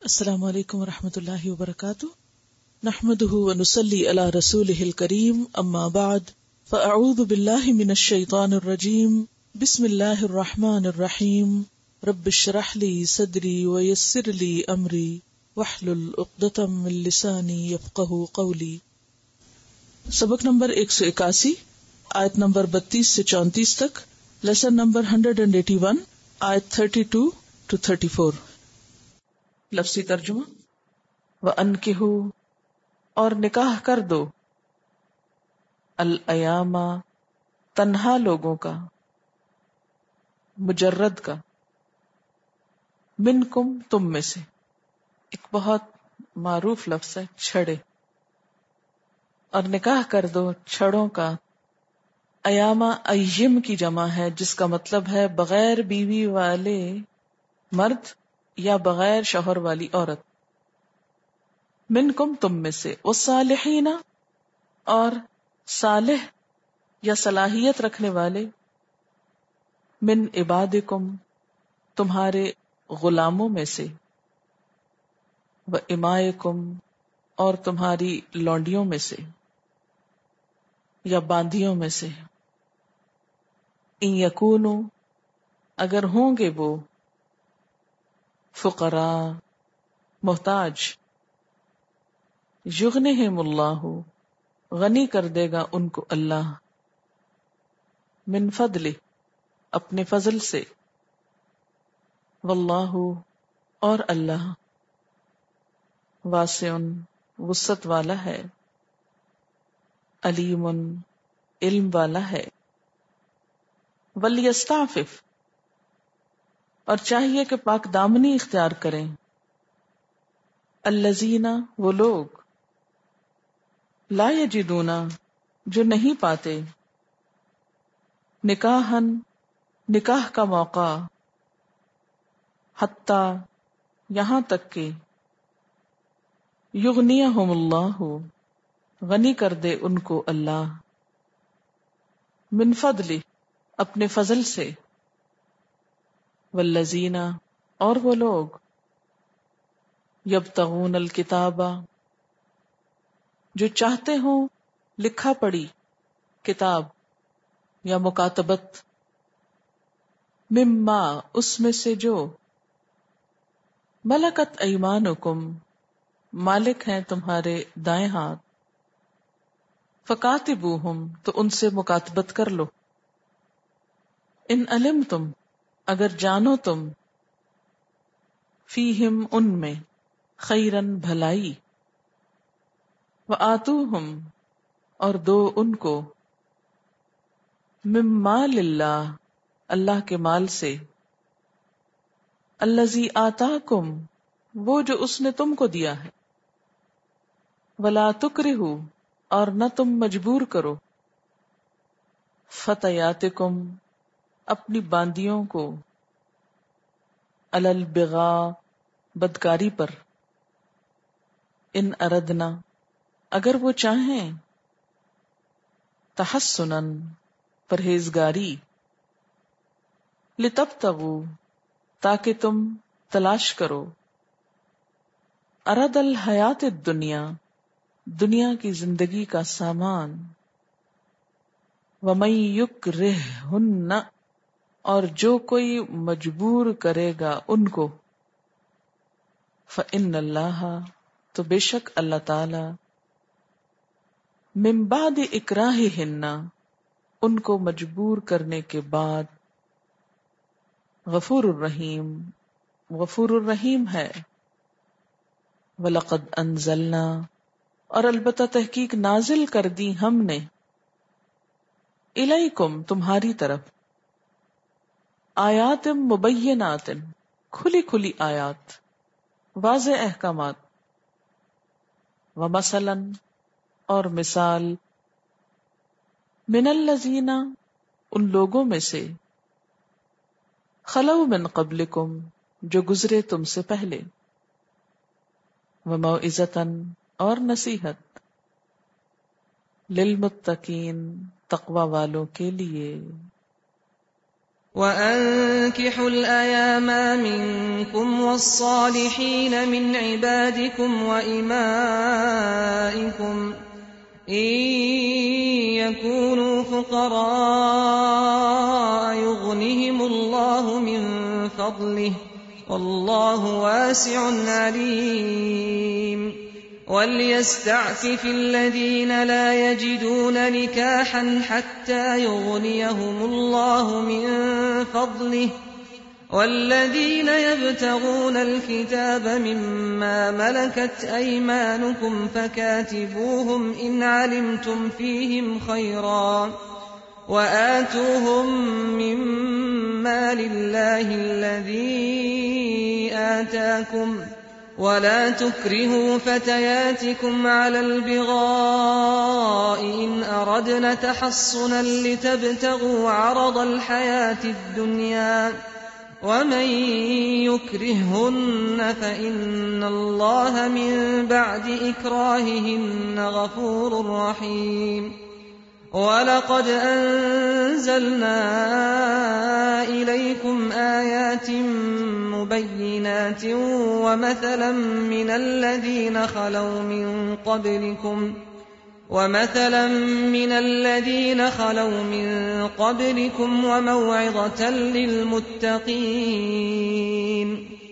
السلام علیکم ورحمۃ اللہ وبرکاتہ، نحمده ونصلی علی رسولہ الکریم، اما بعد فاعوذ باللہ من الشیطان الرجیم، بسم اللہ الرحمن الرحیم، رب اشرح لی صدری ویسر لی امری واحلل عقدۃ من لسانی یفقہوا قولی۔ سبق نمبر 181، آیت نمبر 32 سے 34 تک، لیسن نمبر 181، آیت 32 to 34۔ لفظی ترجمہ: وَأَنْكِحُوا، اور نکاح کر دو، الایام، تنہا لوگوں کا، مجرد کا، منکم، تم میں سے۔ ایک بہت معروف لفظ ہے چھڑے، اور نکاح کر دو چھڑوں کا۔ ایامہ ایم کی جمع ہے، جس کا مطلب ہے بغیر بیوی والے مرد یا بغیر شوہر والی عورت۔ منکم، تم میں سے، والصالحین، اور صالح یا صلاحیت رکھنے والے، من عبادکم، تمہارے غلاموں میں سے، وامائکم، اور تمہاری لونڈیوں میں سے یا باندیوں میں سے۔ ان یکونوا، اگر ہوں گے وہ، فقراء، محتاج، یغنہم اللہ، غنی کر دے گا ان کو اللہ، من فضلہ، اپنے فضل سے، واللہ، اور اللہ، واسع، وسعت والا ہے، علیم، علم والا ہے۔ ولیستعفف، اور چاہیے کہ پاک دامنی اختیار کریں، الذین، وہ لوگ، لا یجدون، جو نہیں پاتے، نکاحً، نکاح کا موقع، حتی، یہاں تک کہ، یغنیہم اللہ، غنی کر دے ان کو اللہ، من فضلہ، اپنے فضل سے۔ والذین، اور وہ لوگ، یبتغون الکتاب، جو چاہتے ہوں لکھا پڑھی کتاب یا مکاتبت، مما، اس میں سے جو، ملکت ایمانکم، مالک ہیں تمہارے دائیں ہاتھ، فکاتبوہم، تو ان سے مکاتبت کر لو۔ ان علمتم، اگر جانو تم، فیہم، ان میں، خیرن، بھلائی، وآتوہم، اور دو ان کو، من مال اللہ، اللہ کے مال سے، الذی آتاکم، وہ جو اس نے تم کو دیا ہے، ولا تکرہوا، اور نہ تم مجبور کرو، فتیاتکم، اپنی باندیوں کو، علی البغاء، بدکاری پر، ان اردنا، اگر وہ چاہیں، تحسناً، پرہیزگاری، لتبتغوا، تاکہ تم تلاش کرو، عرض الحیات الدنیا، دنیا کی زندگی کا سامان، ومن یکرہہن، اور جو کوئی مجبور کرے گا ان کو، فإن اللہ، تو بے شک اللہ تعالی، من بعد اکراہہن، ان کو مجبور کرنے کے بعد، غفور الرحیم، غفور الرحیم ہے۔ وَلَقَدْ أَنزَلْنَا، اور البتہ تحقیق نازل کر دی ہم نے، الیکم، تمہاری طرف، آیات مبینات، کھلی کھلی آیات، واضح احکامات، ومثلاً، اور مثال، من الذین، ان لوگوں میں سے، خلو من قبلکم، جو گزرے تم سے پہلے، وموعظۃً، اور نصیحت، للمتقین، تقوی والوں کے لیے۔ وأنكحوا الأيام منكم والصالحين من عبادكم وإمائكم إن يكونوا فقراء يغنهم الله من فضله والله واسع عليم وليستعفف الذين لا يجدون نكاحا حتى يغنيهم الله من فضله والذين يبتغون الكتاب مما ملكت أيمانكم فكاتبوهم إن علمتم فيهم خيرا وآتوهم مما لله الذي آتاكم ولا تكرهوا فتياتكم على البغاء إن أردنا تحصنا لتبتغوا عرض الحياة الدنيا ومن يكرههن فإن الله من بعد إكراههن غفور رحيم ولقد أنزلنا إليكم آيات مبينات ومثلا من الذين خلوا من قبلكم وموعظة للمتقين